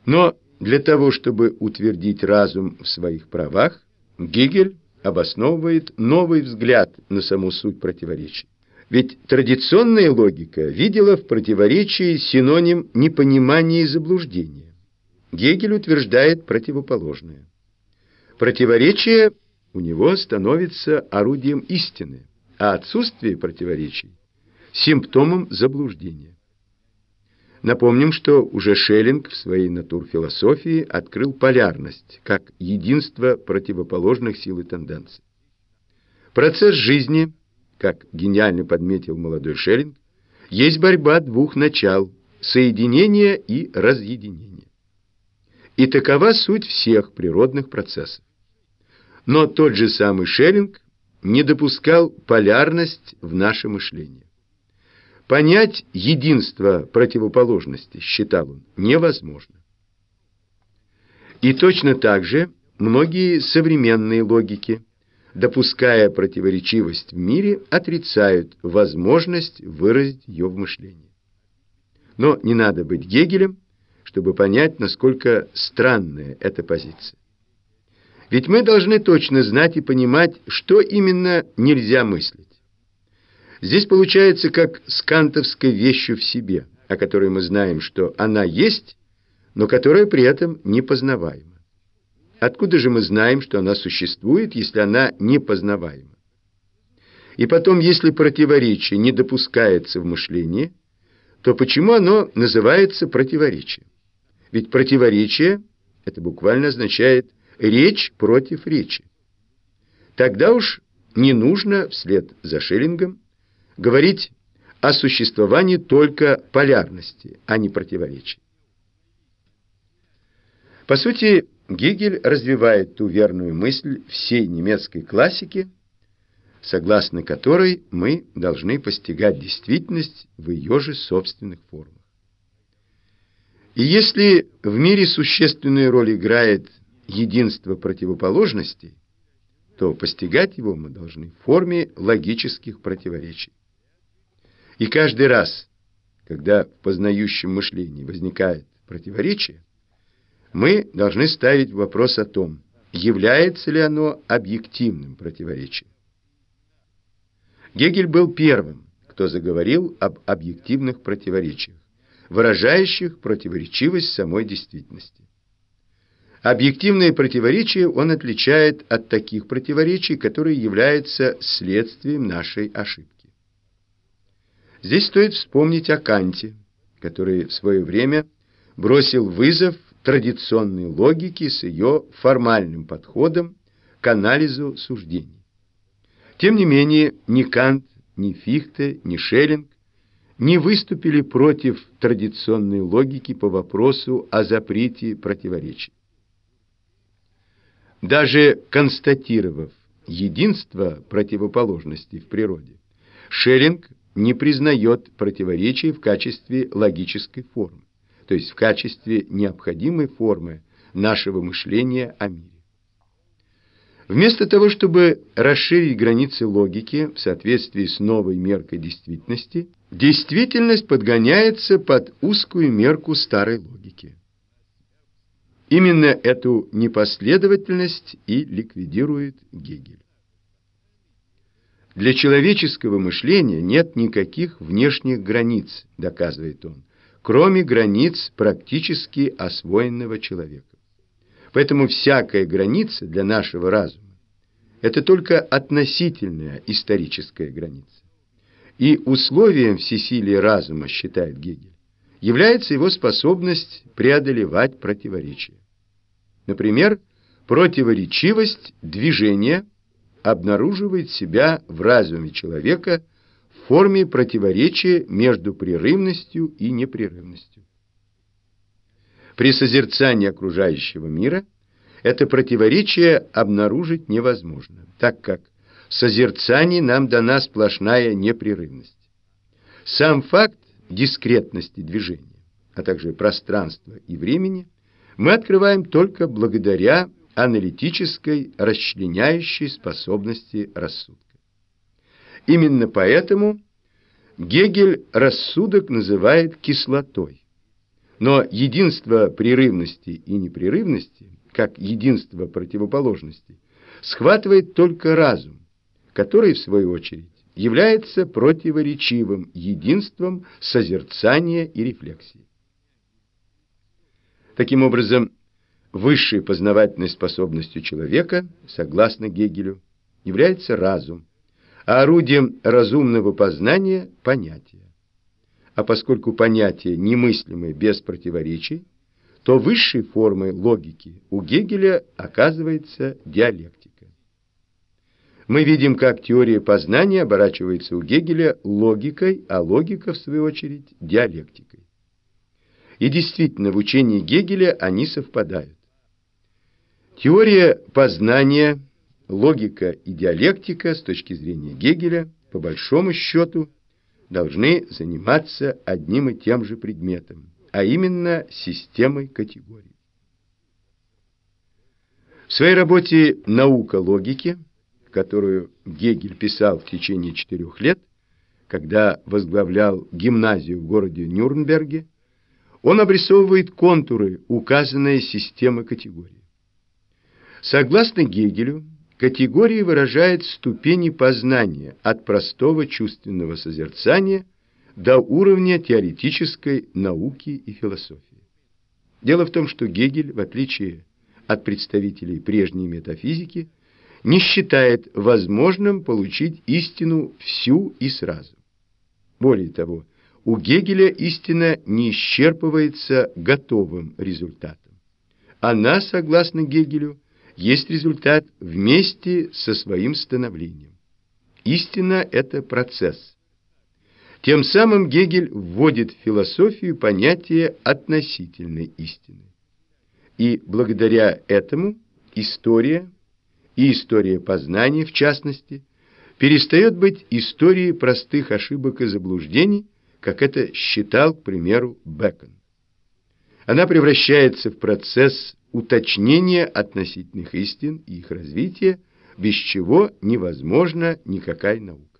Но для того, чтобы утвердить разум в своих правах, Гегель обосновывает новый взгляд на саму суть противоречий. Ведь традиционная логика видела в противоречии синоним непонимания и заблуждения. Гегель утверждает противоположное. Противоречие у него становится орудием истины, а отсутствие противоречий – симптомом заблуждения. Напомним, что уже Шеллинг в своей натурфилософии открыл полярность как единство противоположных сил и тенденций. Процесс жизни, как гениально подметил молодой Шеллинг, есть борьба двух начал – соединения и разъединения. И такова суть всех природных процессов. Но тот же самый Шеллинг не допускал полярность в наше мышление. Понять единство противоположностей, считал он, невозможно. И точно так же многие современные логики, допуская противоречивость в мире, отрицают возможность выразить ее в мышлении. Но не надо быть Гегелем, чтобы понять, насколько странная эта позиция. Ведь мы должны точно знать и понимать, что именно нельзя мыслить. Здесь получается как с кантовской вещью в себе, о которой мы знаем, что она есть, но которая при этом непознаваема. Откуда же мы знаем, что она существует, если она непознаваема? И потом, если противоречие не допускается в мышлении, то почему оно называется противоречием? Ведь противоречие – это буквально означает речь против речи. Тогда уж не нужно, вслед за Шеллингом, говорить о существовании только полярности, а не противоречий. По сути, Гегель развивает ту верную мысль всей немецкой классики, согласно которой мы должны постигать действительность в ее же собственных формах. И если в мире существенную роль играет единство противоположностей, то постигать его мы должны в форме логических противоречий. И каждый раз, когда в познающем мышлении возникает противоречие, мы должны ставить вопрос о том, является ли оно объективным противоречием. Гегель был первым, кто заговорил об объективных противоречиях, выражающих противоречивость самой действительности. Объективные противоречия он отличает от таких противоречий, которые являются следствием нашей ошибки. Здесь стоит вспомнить о Канте, который в свое время бросил вызов традиционной логике с ее формальным подходом к анализу суждений. Тем не менее, ни Кант, ни Фихте, ни Шеллинг не выступили против традиционной логики по вопросу о запрете противоречий. Даже констатировав единство противоположностей в природе, Шеллинг не признает противоречий в качестве логической формы, то есть в качестве необходимой формы нашего мышления о мире. Вместо того, чтобы расширить границы логики в соответствии с новой меркой действительности, действительность подгоняется под узкую мерку старой логики. Именно эту непоследовательность и ликвидирует Гегель. Для человеческого мышления нет никаких внешних границ, доказывает он, кроме границ практически освоенного человека. Поэтому всякая граница для нашего разума – это только относительная историческая граница. И условием всесилия разума, считает Гегель, является его способность преодолевать противоречия. Например, противоречивость движения обнаруживает себя в разуме человека в форме противоречия между прерывностью и непрерывностью. При созерцании окружающего мира это противоречие обнаружить невозможно, так как в созерцании нам дана сплошная непрерывность. Сам факт дискретности движения, а также пространства и времени мы открываем только благодаря аналитической расчленяющей способности рассудка. Именно поэтому Гегель рассудок называет кислотой. Но единство прерывности и непрерывности, как единство противоположностей, схватывает только разум, который, в свою очередь, является противоречивым единством созерцания и рефлексии. Таким образом, высшей познавательной способностью человека, согласно Гегелю, является разум, а орудием разумного познания – понятие. А поскольку понятие немыслимое без противоречий, то высшей формой логики у Гегеля оказывается диалектика. Мы видим, как теория познания оборачивается у Гегеля логикой, а логика, в свою очередь, диалектикой. И действительно, в учении Гегеля они совпадают. Теория познания, логика и диалектика с точки зрения Гегеля, по большому счету, должны заниматься одним и тем же предметом, а именно системой категорий. В своей работе «Наука логики», которую Гегель писал в течение 4 лет, когда возглавлял гимназию в городе Нюрнберге, он обрисовывает контуры указанной системы категорий. Согласно Гегелю, категории выражают ступени познания от простого чувственного созерцания до уровня теоретической науки и философии. Дело в том, что Гегель, в отличие от представителей прежней метафизики, не считает возможным получить истину всю и сразу. Более того, у Гегеля истина не исчерпывается готовым результатом. Она, согласно Гегелю, есть результат вместе со своим становлением. Истина – это процесс. Тем самым Гегель вводит в философию понятие относительной истины. И благодаря этому история, и история познания, в частности, перестает быть историей простых ошибок и заблуждений, как это считал, к примеру, Бэкон. Она превращается в процесс уточнения относительных истин и их развития, без чего невозможна никакая наука.